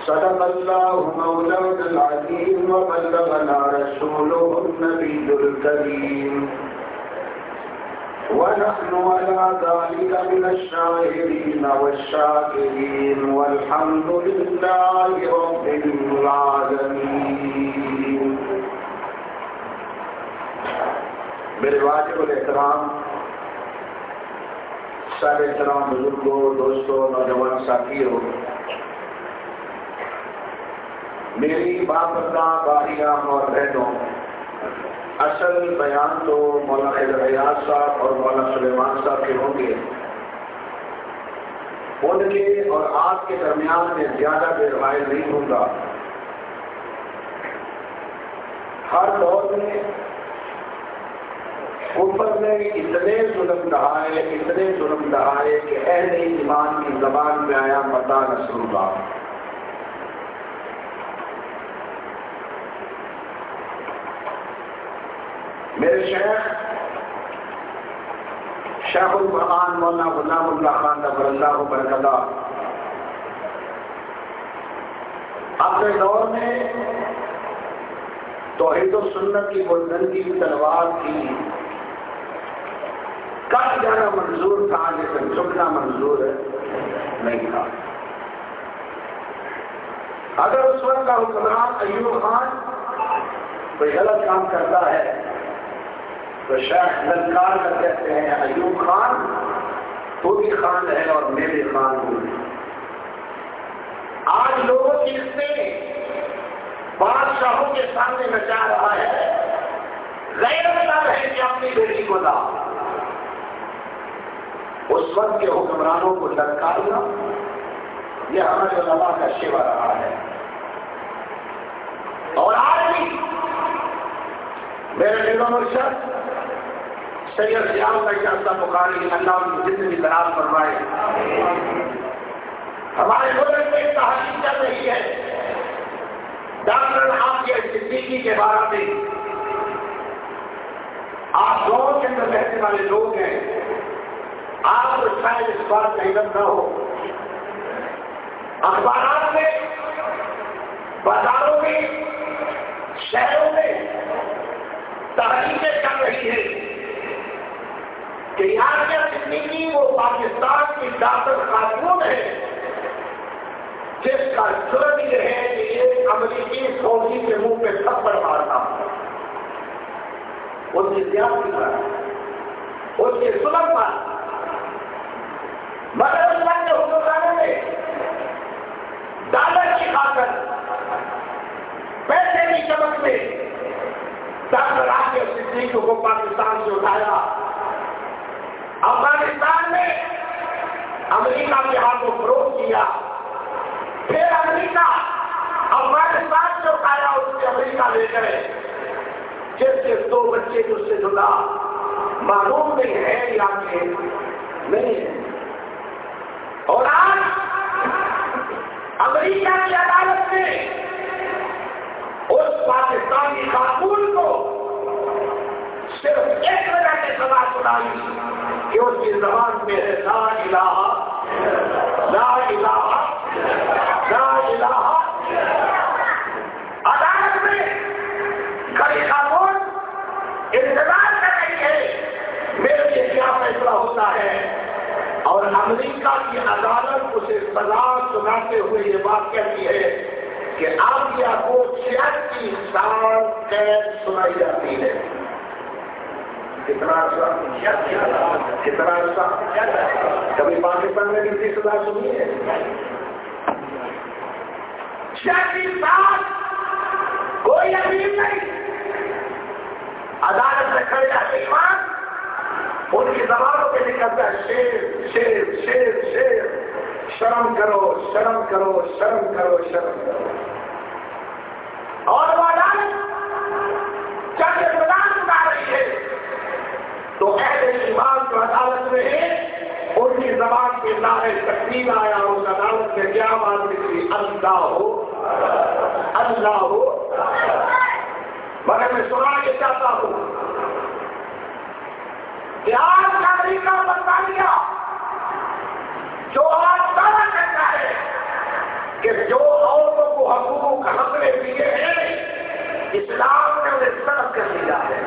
صدق الله مولانا العظيم وبلغنا رسوله النبي الكريم ونحن على ذلك من الشاهدين والشاكرين والحمد لله رب العالمين. میرے واجب الاحترام سارے احترام بزرگوں، دوستوں، نوجوان ساتھیوں، میری باپردہ باریاں اور بہنوں، اصل بیان تو مولانا حیدر حیات صاحب اور مولانا سلیمان صاحب کے ہوں گے. ان کے اور آپ کے درمیان میں زیادہ دیر حائل نہیں ہوں گا. ہر دور میں کفر نے اتنے ظلم ڈھائے کہ اہل ایمان کی زبان میں آیا متا نصر اللہ. میرے شیخ القرآن مولانا غلام اللہ خان نور اللہ برکتہ اپنے دور میں توحید و سنت کی بلندی کی تلوار کی کٹ جانا منظور تھا، لیکن جھکنا منظور نہیں تھا. اگر اس وقت کا حکمران ایوب خان کوئی غلط کام کرتا ہے تو شیخ للکار کر کہتے ہیں ایوب خان تو بھی خان ہے اور میں بھی خان ہوں. آج لوگوں کی قسمیں بادشاہوں کے سامنے نچا رہا ہے، غیرت دار ہے کہ اپنی بیٹی کو لا. اس وقت کے حکمرانوں کو للکارنا یہ ہمارے علماء کا شیوا رہا ہے. اور آج بھی میرے دلوں مرشد سید ضیاء اللہ بخاری اللہ ان کی زندگی دراز فرمائے، ہمارے ملک میں تحقیق چل رہی ہے ڈاکٹر حافظ صدیقی کے بارے میں. آپ لوگوں کے اندر رہنے والے لوگ ہیں، آپ کو شاید اس بات کا علم نہ ہو. اخبارات میں، بازاروں میں، شہروں میں تحریکیں چل رہی ہے کہ یاسر صدیقی وہ پاکستان کی ڈاکٹر خاتون ہے جس کا جرم یہ ہے کہ ایک امریکی فوجی کے منہ پہ تھپڑ مارتا، ان کی زیادتی پر، ان کے ظلم پر. مگر اس وقت کے حکمرانوں نے ڈالر کی خاطر، پیسے کی چمک میں ڈاکٹر حافظ صدیقی کو پاکستان سے اٹھایا. افغانستان میں امریکہ کے ہاتھوں فروخت کیا، پھر امریکہ افغانستان سے اٹھایا، اس سے امریکہ لے گئے جس کے 2 بچے اس سے جدا معلوم نہیں ہے یا کہ نہیں ہے. اور آج امریکہ کی عدالت نے اس پاکستانی خاتون کو صرف ایک وجہ سے سزا سنائی کہ اس کی زبان میں ہے لا الہ لا الہ لا الہ. عدالت میں کئی خاتون انتظار کر رہی ہے میرے لیے کیا فیصلہ ہوتا ہے، اور امریکہ کی عدالت اسے سزا سناتے ہوئے یہ بات کہتی ہے کہ عافیہ کو 86 سال قید سنائی جاتی ہے. کتنا عرصہ؟ کبھی پاکستان میں کسی سزا سنی ہے؟ 86 سال کوئی امیر نہیں. عدالت میں کھڑے رہتے ایمان ان کی زبانوں پہ نکلتا ہے شیر شیر شیر شیر، شرم کرو شرم کرو شرم کرو شرم کرو. اور وہ عدالت جب اطلاع اٹھا رہی ہے تو اہل ایمان جو عدالت میں ہے ان کی زبان کے نعرے تکبیر آیا. اس عدالت میں کیا بات نکلی؟ اللہ ہو اللہ ہو. مگر میں سنانا یہ چاہتا ہوں کہ آج کا امریکہ برطانیہ جو آج دعویٰ کرتا ہے کہ جو عورتوں اسلام نے انہیں سلب کر دیا ہے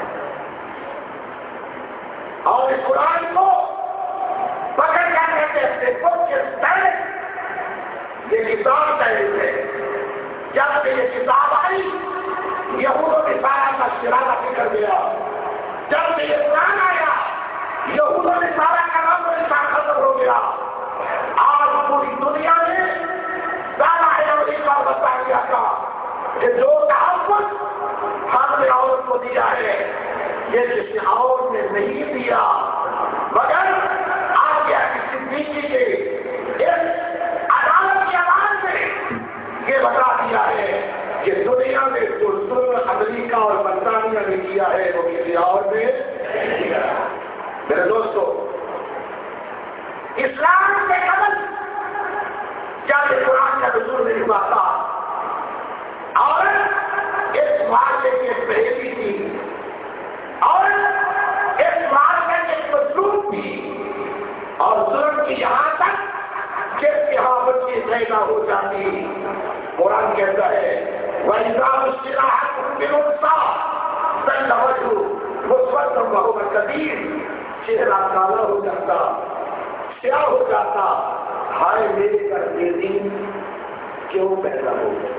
اور اس قرآن کو پکڑ کر کہتے ہیں یہ کتاب پہلے ہے. جب سے یہ کتاب آئی یہود و نصارہ کا شرارہ نکل گیا. جب سے یہ قرآن آیا یہود و نصارہ کا نام و نشان ختم ہو گیا. آج پوری دنیا میں دعویٰ ہے امریکہ اور برطانیہ کا کہ جو تحفظ ہم نے عورت کو دیا ہے یہ کسی اور نے نہیں دیا مگر آ گیا کسی صدیقی کے اس عدالت کی آواز میں یہ بتا دیا ہے کہ دنیا میں جو ظلم امریکہ اور برطانیہ نے کیا ہے وہ کسی اور نے نہیں کیا. میرے دوستو اسلام سے قبل جب قرآن کا نزول نہیں ہوا تھا اور اس معاشرے کی ایک پہلی تھی اور اس معاشرے کی ایک مظلوم تھی اور ظلم کی یہاں تک کہ یہاں بچی پیدا ہو جاتی. قرآن کہتا ہے وَإِذَا بُشِّرَ أَحَدُهُم بِالْأُنثَىٰ ظَلَّ وَجْهُهُ مُسْوَدًّا وَهُوَ كَظِيمٌ. چہرہ کالا ہو جاتا سیاہ ہو جاتا. ہائے میرے گھر کے دن کیوں پیدا ہو گئے.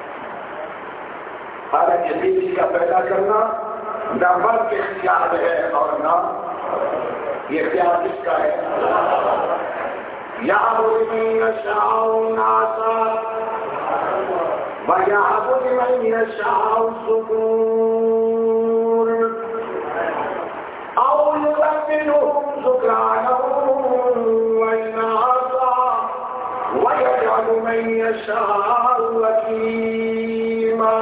حالانکہ بیٹی کا پیدا کرنا نہ مرد کے اختیار ہے اور نہ یہ اختیار کس کا ہے. یہاں من یشاء اناثا ویہب لمن یشاء الذکور او یبدلهم ذکرانا واناثا ویجعل من یشاء عقیما.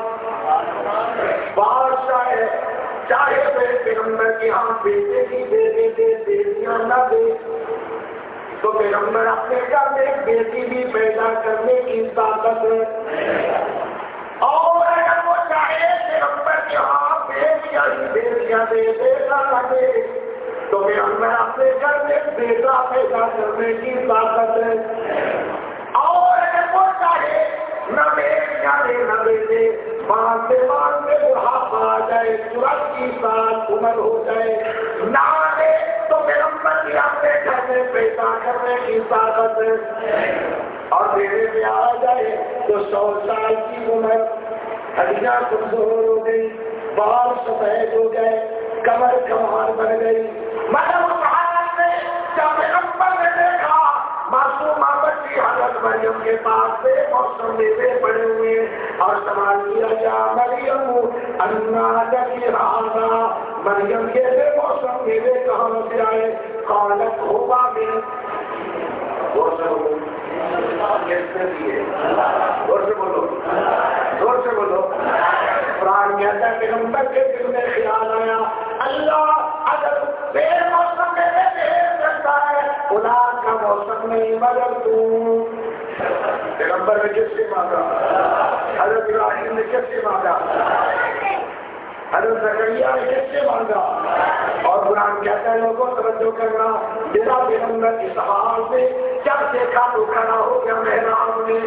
بادشاہ چاہے پیغمبر کے ہاں بیٹے ہی دے دے بیٹیاں نہ دے تو پیغمبر اپنے گھر میں بیٹی بھی پیدا کرنے کی طاقت ہے. اور اگر وہ چاہے پیغمبر کے ہاں بیٹیاں ہی بیٹیاں دے بیٹا نہ دے تو پیغمبر اپنے گھر میں بیٹا پیدا کرنے کی طاقت ہے. اور اگر وہ چاہے نہ بیٹیاں دے نہ بیٹے مانتے بڑھاپا آ جائے 84 سال عمر ہو جائے نہ دے تو پیغمبر بھی اپنے گھر میں پیدا کرنے کی طاقت ہے. اور دینے میں آ جائے تو 100 سال کی عمر ہڈیاں کمزور ہو گئی بال سفید ہو گئے کمر کمار بن گئی. مگر اس حالت میں جب پیغمبر نے دیکھا معصومہ بچی حضرت مریم کے پاس بے موسم میوے پڑے ہوئے اور سوال کیا یا مریم انا لکی ھذا. مریم کے بے موسم میوے کہاں سے آئے؟ قالت ہوا من زور سے بولو کس نے دیے زور سے بولو زور سے بولو. قرآن کہتا ہے پیغمبر کے دل میں خیال آیا اللہ اگر بے موسم میوے دے سکتا ہے اولاد کا موسم نہیں مگر تو. پیغمبر نے کس سے مانگا؟ حضرت ابراہیم نے کس سے مانگا؟ حضرت زکریا نے کس سے مانگا؟ اور قرآن کہتا ہے لوگوں توجہ کرنا میرا پیغمبر اس حال میں جب دیکھا تو کھڑا ہو گیا محراب میں.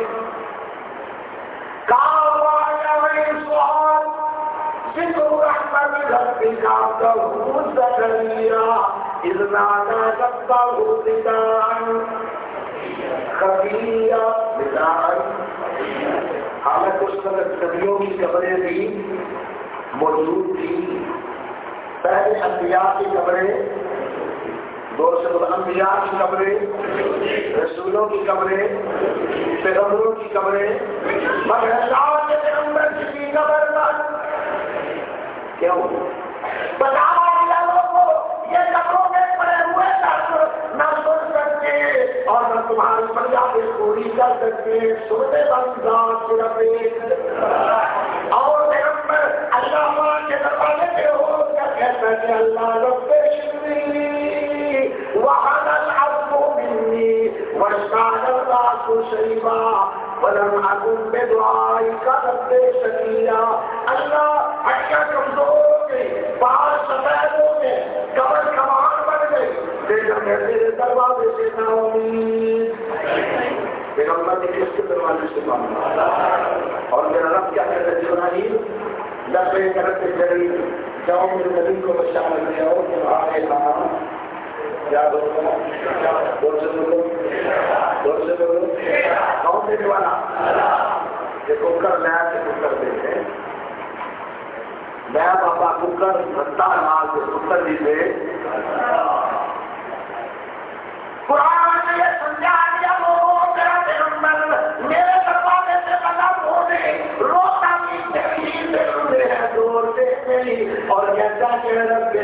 سوال ذکر رحمت ربک عبدہ زکریا اذ نادى ربه نداء خفيا نداء. حالانکہ اس وقت نبیوں کی قبریں بھی موجود تھی. پہلے انبیاء کی قبریں انبیاء کی قبریں رسولوں کی قبریں پیغمبروں کی قبریں مگر اللہ کے پیغمبر کی قبر پر کیوں بتا دیا لوگوں یہ قبروں میں پڑے ہوئے نہ سن سکتے اور نہ تمہاری فریاد پوری کر سکتے. سننے بندہ صرف اور پیغمبر اللہ کے دروازے پہ ہو کر کہتا ہے کہ اللہ رب وحن العظم مني واشتعل الراس شيبا ولم اكن بدعائك رب شقيا. اللہ ہڈیاں کمزور ہو گئی بال سفید ہو گئے کمر کمان بن گئی لیکن میں تیرے دروازے سے نہ امید. پیغمبر نے کس کے دروازے سے مانگا اور میرا رب کیا کہتا ہے جبرائیل لبے کرت جری جاؤ میرے نبی کو بشارت دیا ہو کہ تمہارے نام یاد ہوگا دور سے بولو کون دینے والا یہ ککر نیا سے ککر دیتے نیا بابا ککر بھتا مال سے ککر دیتے قرآن نے یہ سمجھا دیا وہ میرا پیغمبر میرے دروازے سے قدم ہونے روتا بھی نہیں دے دور سے نہیں اور کہتا کہ رب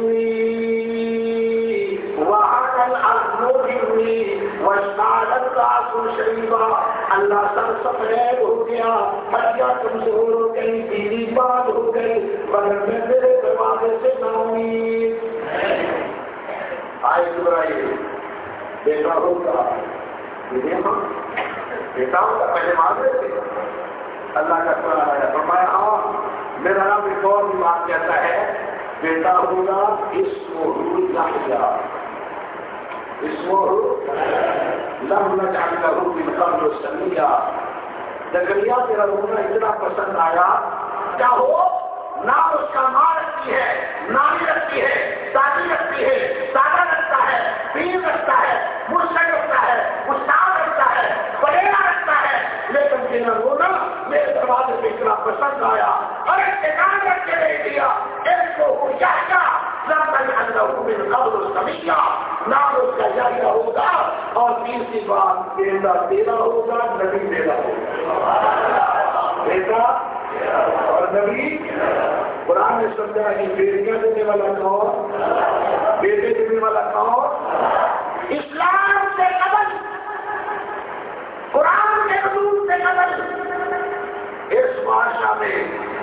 اللہ سب سفید ہو گیا ہڈیاں کمزور ہو گئی دینی بات ہو گئی مگر میں میرے دروازے سے نہ امید آئے گھبرائیے بیٹا ہوگا بیٹا ہوگا پہلے مانگ رہے تھے اللہ کا قرآن آیا فرمایا ہاں میرا نام ایک اور بھی بات کہتا ہے بیٹا ہوگا لم نجعل له من قبل سميا زکریا تیرا رونا اتنا پسند آیا کیا ہو نام اس کا ماں رکھتی ہے نانی رکھتی ہے دادی رکھتی ہے دادا رکھتا ہے پیر رکھتا ہے مرشد رکھتا ہے استاد رکھتا ہے بڑیرا رکھتا ہے لیکن تیرا رونا میرے دروازے پہ اتنا پسند آیا اور ایک ٹھکان رکھ کے دے دیا اس کو لم نجعل له من قبل سميا نام اس کا جاریہ ہوگا اور تیسری بات بیٹا تیرا ہوگا نبی تیرا ہوگا بیٹا اور نبی قرآن نے سمجھا کہ بیٹیاں دینے والا کون بیٹے دینے والا کون اسلام سے قبل قرآن کے حضور سے قبل اس معاشرہ میں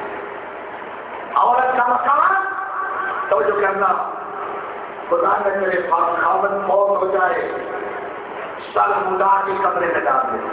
عورت کا مقام تو جو کرنا خدا نے میرے خاوند فوت ہو جائے سر ملا کے کمرے میں ڈال دیتے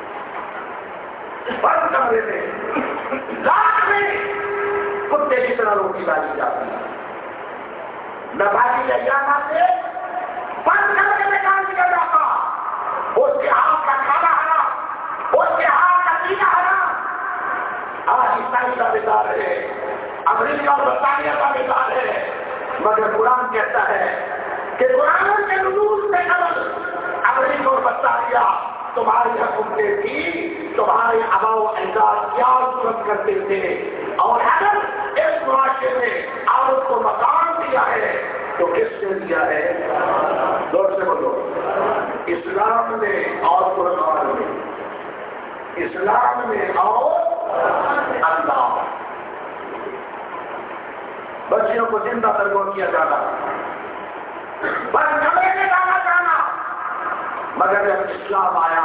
بند کمرے میں رات میں کتے کی طرح روٹی ڈالی جاتی ہے نبھائی جانا سے بند کمرے میں ڈال دیا جاتا اس کے ہاتھ کا کھانا حرام اس کے ہاتھ کا پینا حرام آج عیسائی کا بگاڑ ہے امریکہ اور برطانیہ کا بگاڑ ہے مگر قرآن کہتا ہے کہ قرآن کے نزول سے قبل امریکہ اور برطانیہ تمہاری حکومتیں تھی تمہارے آبا و اجداد کیا ضرورت کرتے تھے اور اگر اس معاشرے میں عورت کو مقام دیا ہے تو کس نے دیا ہے زور سے بولو اسلام میں اور قرآن میں اسلام میں اور اللہ بچیوں کو زندہ تربیت کیا جانا بس کمرے میں ڈالا جانا مگر جب اسلام آیا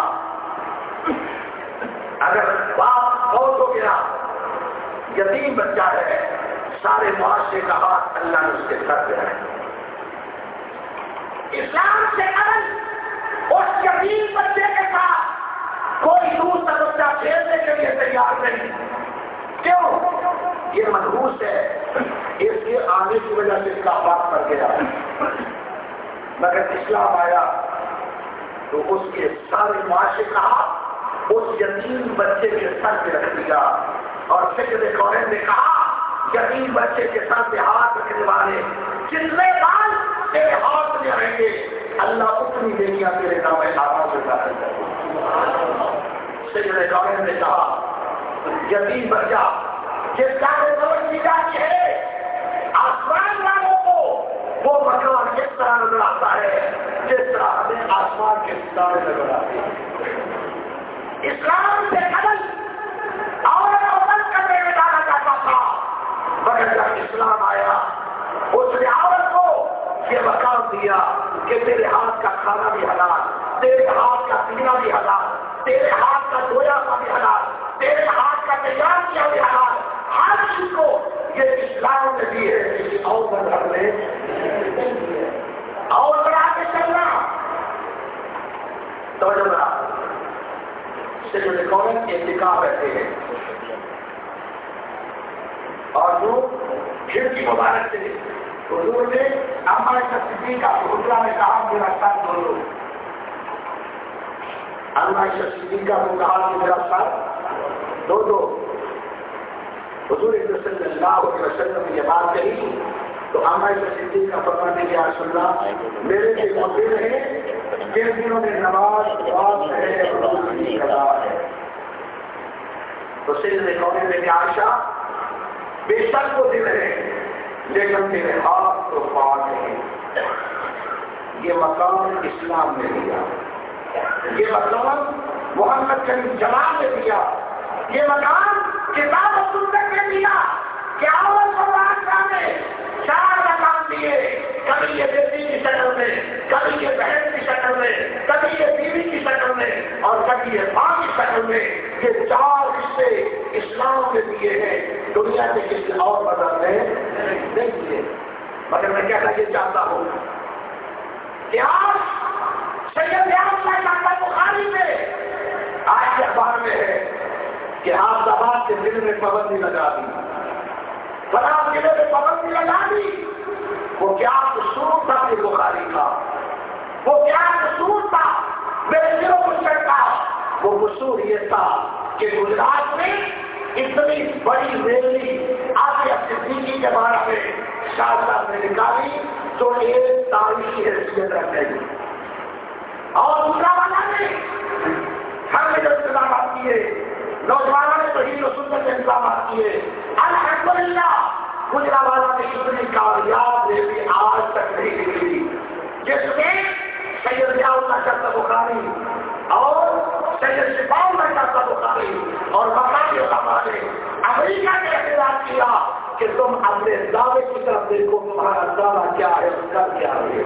اگر باپ فوت ہو گیا یتیم بچہ ہے سارے معاشرے کا ہاتھ اللہ نے اس کے سر پہ ہے اسلام سے قبل اس یتیم بچے کے ساتھ کوئی دوسرا بچہ کھیلنے کے لیے تیار نہیں کیوں یہ منحوس ہے اس کے آنے کی وجہ سے اس کا باپ کر گیا مگر اسلام آیا تو اس کے سارے معاشرے کا اس یتیم بچے کے سر پہ رکھ دیا اور فکر قرآن نے کہا یتیم بچے کے سر پہ ہاتھ رکھنے والے جتنے بال تیرے ہاتھ میں رہیں گے اللہ اتنی بیٹیاں تیرے نام آواز سے داخل کر سید قرآن نے کہا یتیم بچہ جس کا سمجھ دی جاتی ہے آسمان والوں کو وہ مکان کس طرح نظر آتا ہے جس طرح ہمیں آسمان کے ستارے نظر آتے ہیں اسلام سے قبل عورت کو بند کرنے میں ڈالا جاتا تھا مگر جب اسلام آیا اس نے عورت کو یہ مقام دیا کہ تیرے ہاتھ کا کھانا بھی حلال تیرے ہاتھ کا پینا بھی حلال تیرے ہاتھ کا دھویا کا بھی حلال تیرے ہاتھ کا تیار کیا بھی حلال ہر چیز کو یہ اسلام نے دی ہے کسی اور مذہب نے اور بڑھا کے چلنا توجہ بڑھا سے جو قوم کے انتخاب رہتے ہیں اور جو کھڑکی مبارک سے حضور نے اما صدیقہ حضرہ میں کہا میرا ساتھ دو لو اما صدیقہ کو کہا کہ میرا ساتھ دو حضور صلی اللہ علیہ وسلم نے یہ بات کہی تو عائشہ صدیقہ فرماتی ہے یا رسول اللہ میرے لیے مفید ہے جن دنوں میں نماز رات ہے اور روزے کی قضا ہے. تو سیدنا کونین نے عائشہ بے شک وہ دل ہے لیکن میرے ہاتھ تو پاک ہے. یہ مقام اسلام نے دیا, یہ مقام محمد کریم جمال نے دیا, یہ مقام کتاب و سنت نے دیا. کیا نے 4 مقام دیے, کبھی یہ بیٹی کی شکل میں, کبھی یہ بہن کی شکل میں, کبھی یہ بیوی کی شکل میں اور کبھی یہ ماں کی شکل میں. یہ 4 حصے اسلام نے دیے ہیں, دنیا کے کسی اور مذہب نے نہیں دیے. مگر میں کہنا یہ چاہتا ہوں کہ آج سید احمد بخاری میں آج کے اخبار میں ہے کہ حافظ آباد کے دل میں پابندی لگا دی, فلاں ضلع میں پابندی لگا دی. وہ کیا قصور تھا کہ بخاری کا, وہ کیا قصور تھا میرے دلوں کو چڑھتا. وہ قصور یہ تھا کہ گجرات میں اتنی بڑی ریلی آگے صدیقی کے بارے میں شاہ صاحب نے نکالی جو ایک تاریخی حیثیت رکھے گی, اور دوسرا والا نے ہر میں جو انتظامات کیے, نوجوانوں نے توحید و سنت کے انتظامات کیے. الحمدللہ گجرانوالہ نے اتنی کامیاب ریلی آج تک نہیں نکلی جس میں سید ضیاء اللہ شاہ بخاری اور سید شفاء اللہ شاہ بخاری اور مقامی علماء نے امریکہ نے اعتراض کیا کہ تم اپنے دعوے کی طرف دیکھو, تمہارا دعویٰ کیا ہے, اس کا کیا ہے.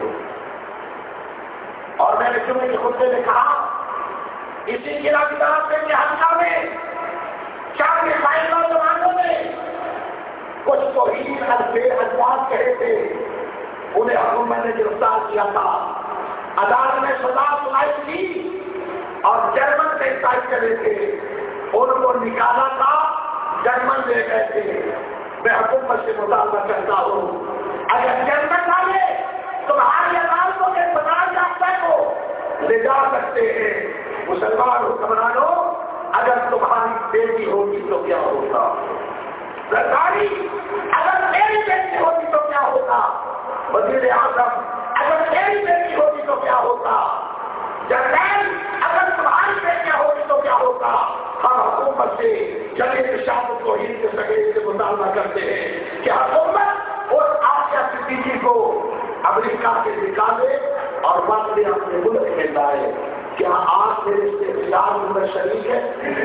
اور میں نے جمعے کے خطبے میں کہا اسی ضلع کی طرف سے کہ حلقہ میں 4 مسائل نوجوانوں نے کچھ توحید بے الفاظ کہے تھے, انہیں حکومت نے گرفتار کیا تھا, عدالت میں سزا سنائی تھی اور جرمن سے ٹائپ کرے تھے, ان کو نکالا تھا, جرمن لے گئے تھے. میں حکومت سے مطالبہ کرتا ہوں اگر جرمن والے تمہاری عدالتوں کے بطار یافتہ کو لے جا سکتے ہیں, مسلمان حکمرانوں اگر تمہاری بیٹی ہوگی تو کیا ہوگا, سرکاری اگر میری بیٹی ہوگی تو کیا ہوگا, وزیر اعظم اگر میری بیٹی ہوگی تو کیا ہوگا, جنرل اگر تمہاری بیٹیاں ہوگی تو کیا ہوگا. ہم حکومت سے جلیل شان توحید کے سگے سے مطالبہ کرتے ہیں کہ حکومت اور آسیہ صدیقی کو امریکہ کے نکالے اور واقعی اپنے ملک میں لائے. کیا آج میرے سے خلاف میں شریک ہے؟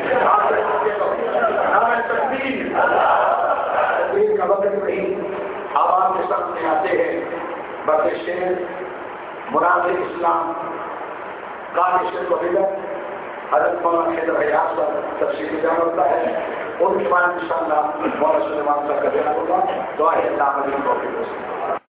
تقریر کا وقت نہیں, عوام کے سامنے آتے ہیں بلکہ شیر مراد اسلام کامشن کو ملت حضرت مولانا حیدر حیات پر تفصیلی بیان ہوتا ہے. ان کے بعد انشاءاللہ مولانا سلیمان صاحب کا بیان ہوگا. دعا ہے اللہ علیہ وسلم.